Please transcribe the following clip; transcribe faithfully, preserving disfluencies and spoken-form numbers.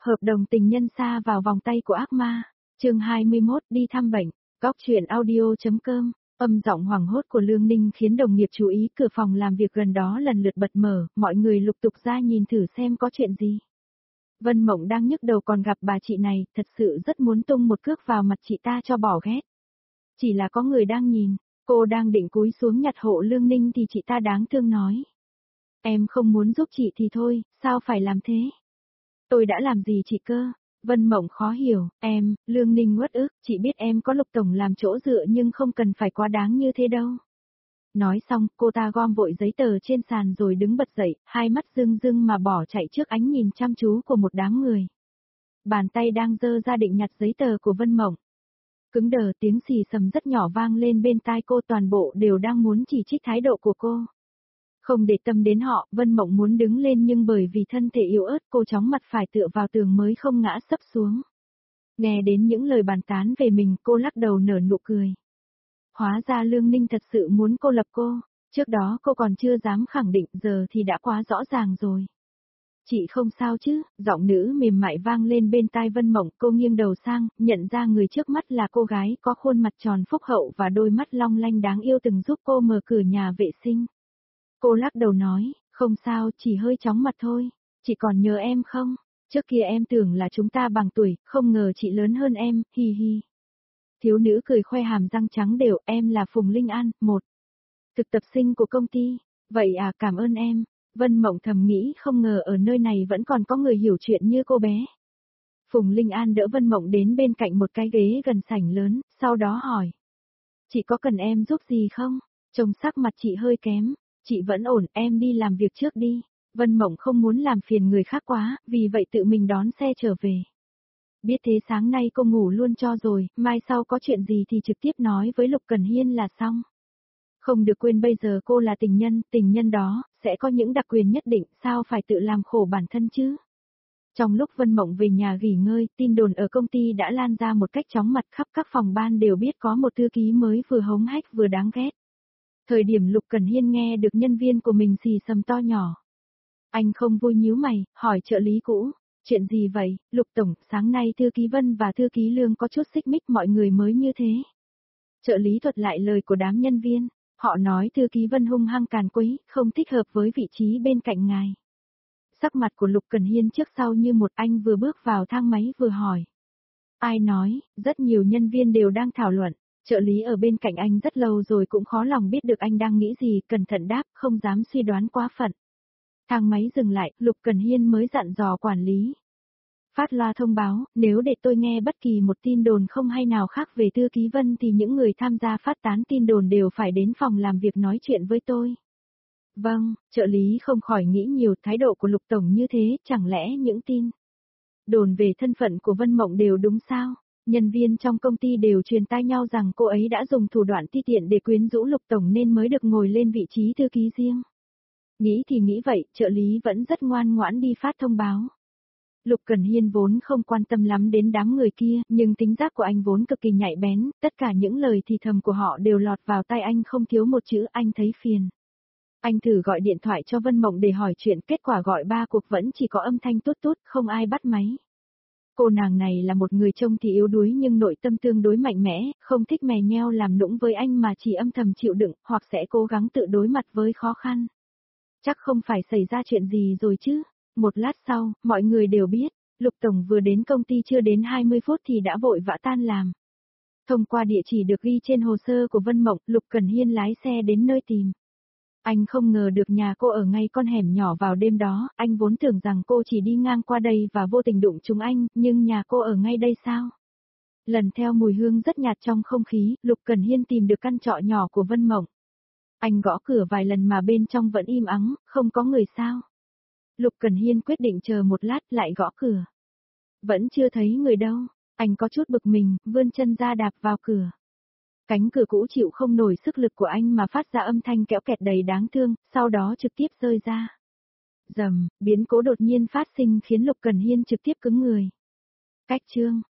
Hợp đồng tình nhân sa vào vòng tay của ác ma. Chương hai mươi mốt đi thăm bệnh. Góc truyện audio.com. Âm giọng hoảng hốt của Lương Ninh khiến đồng nghiệp chú ý, cửa phòng làm việc gần đó lần lượt bật mở, mọi người lục tục ra nhìn thử xem có chuyện gì. Vân Mộng đang nhức đầu còn gặp bà chị này, thật sự rất muốn tung một cước vào mặt chị ta cho bỏ ghét. Chỉ là có người đang nhìn, cô đang định cúi xuống nhặt hộ Lương Ninh thì chị ta đáng thương nói. Em không muốn giúp chị thì thôi, sao phải làm thế? Tôi đã làm gì chị cơ? Vân Mộng khó hiểu, em, Lương Ninh uất ức, chị biết em có Lục Tổng làm chỗ dựa nhưng không cần phải quá đáng như thế đâu. Nói xong, cô ta gom vội giấy tờ trên sàn rồi đứng bật dậy, hai mắt rưng rưng mà bỏ chạy trước ánh nhìn chăm chú của một đám người. Bàn tay đang giơ ra định nhặt giấy tờ của Vân Mộng. Cứng đờ, tiếng xì xầm rất nhỏ vang lên bên tai cô, toàn bộ đều đang muốn chỉ trích thái độ của cô. Không để tâm đến họ, Vân Mộng muốn đứng lên nhưng bởi vì thân thể yếu ớt cô chóng mặt phải tựa vào tường mới không ngã sấp xuống. Nghe đến những lời bàn tán về mình, cô lắc đầu nở nụ cười. Hóa ra Lương Ninh thật sự muốn cô lập cô, trước đó cô còn chưa dám khẳng định, giờ thì đã quá rõ ràng rồi. Chị không sao chứ? Giọng nữ mềm mại vang lên bên tai Vân Mộng, cô nghiêng đầu sang, nhận ra người trước mắt là cô gái có khuôn mặt tròn phúc hậu và đôi mắt long lanh đáng yêu từng giúp cô mở cửa nhà vệ sinh. Cô lắc đầu nói, không sao, chỉ hơi chóng mặt thôi, chị còn nhớ em không? Trước kia em tưởng là chúng ta bằng tuổi, không ngờ chị lớn hơn em, hi hi. Thiếu nữ cười khoe hàm răng trắng đều, em là Phùng Linh An, một thực tập sinh của công ty. Vậy à, cảm ơn em. Vân Mộng thầm nghĩ không ngờ ở nơi này vẫn còn có người hiểu chuyện như cô bé. Phùng Linh An đỡ Vân Mộng đến bên cạnh một cái ghế gần sảnh lớn, sau đó hỏi. Chị có cần em giúp gì không? Trông sắc mặt chị hơi kém. Chị vẫn ổn, em đi làm việc trước đi. Vân Mộng không muốn làm phiền người khác quá, vì vậy tự mình đón xe trở về. Biết thế sáng nay cô ngủ luôn cho rồi, mai sau có chuyện gì thì trực tiếp nói với Lục Cần Hiên là xong. Không được quên bây giờ cô là tình nhân, tình nhân đó, sẽ có những đặc quyền nhất định, sao phải tự làm khổ bản thân chứ? Trong lúc Vân Mộng về nhà nghỉ ngơi, tin đồn ở công ty đã lan ra một cách chóng mặt, khắp các phòng ban đều biết có một thư ký mới vừa hống hách vừa đáng ghét. Thời điểm Lục Cần Hiên nghe được nhân viên của mình xì xầm to nhỏ. Anh không vui nhíu mày, hỏi trợ lý cũ, chuyện gì vậy, Lục Tổng, sáng nay thư ký Vân và thư ký Lương có chút xích mích, mọi người mới như thế. Trợ lý thuật lại lời của đám nhân viên, họ nói thư ký Vân hung hăng càn quấy, không thích hợp với vị trí bên cạnh ngài. Sắc mặt của Lục Cần Hiên trước sau như một, anh vừa bước vào thang máy vừa hỏi. Ai nói, rất nhiều nhân viên đều đang thảo luận. Trợ lý ở bên cạnh anh rất lâu rồi cũng khó lòng biết được anh đang nghĩ gì, cẩn thận đáp, không dám suy đoán quá phận. Thang máy dừng lại, Lục Cần Hiên mới dặn dò quản lý. Phát loa thông báo, nếu để tôi nghe bất kỳ một tin đồn không hay nào khác về thư ký Vân thì những người tham gia phát tán tin đồn đều phải đến phòng làm việc nói chuyện với tôi. Vâng, trợ lý không khỏi nghĩ nhiều, thái độ của Lục Tổng như thế, chẳng lẽ những tin đồn về thân phận của Vân Mộng đều đúng sao? Nhân viên trong công ty đều truyền tai nhau rằng cô ấy đã dùng thủ đoạn ti tiện để quyến rũ Lục Tổng nên mới được ngồi lên vị trí thư ký riêng. Nghĩ thì nghĩ vậy, trợ lý vẫn rất ngoan ngoãn đi phát thông báo. Lục Cần Hiên vốn không quan tâm lắm đến đám người kia, nhưng tính giác của anh vốn cực kỳ nhạy bén, tất cả những lời thì thầm của họ đều lọt vào tai anh không thiếu một chữ, anh thấy phiền. Anh thử gọi điện thoại cho Vân Mộng để hỏi chuyện, kết quả gọi ba cuộc vẫn chỉ có âm thanh tút tút, không ai bắt máy. Cô nàng này là một người trông thì yếu đuối nhưng nội tâm tương đối mạnh mẽ, không thích mè nheo làm nũng với anh mà chỉ âm thầm chịu đựng, hoặc sẽ cố gắng tự đối mặt với khó khăn. Chắc không phải xảy ra chuyện gì rồi chứ. Một lát sau, mọi người đều biết, Lục Tổng vừa đến công ty chưa đến hai mươi phút thì đã vội vã tan làm. Thông qua địa chỉ được ghi trên hồ sơ của Vân Mộng, Lục Cần Hiên lái xe đến nơi tìm. Anh không ngờ được nhà cô ở ngay con hẻm nhỏ vào đêm đó, anh vốn tưởng rằng cô chỉ đi ngang qua đây và vô tình đụng trúng anh, nhưng nhà cô ở ngay đây sao? Lần theo mùi hương rất nhạt trong không khí, Lục Cần Hiên tìm được căn trọ nhỏ của Vân Mộng. Anh gõ cửa vài lần mà bên trong vẫn im ắng, không có người sao. Lục Cần Hiên quyết định chờ một lát lại gõ cửa. Vẫn chưa thấy người đâu, anh có chút bực mình, vươn chân ra đạp vào cửa. Cánh cửa cũ chịu không nổi sức lực của anh mà phát ra âm thanh kéo kẹt đầy đáng thương, sau đó trực tiếp rơi ra. Rầm, biến cố đột nhiên phát sinh khiến Lục Cần Hiên trực tiếp cứng người. Cách chương.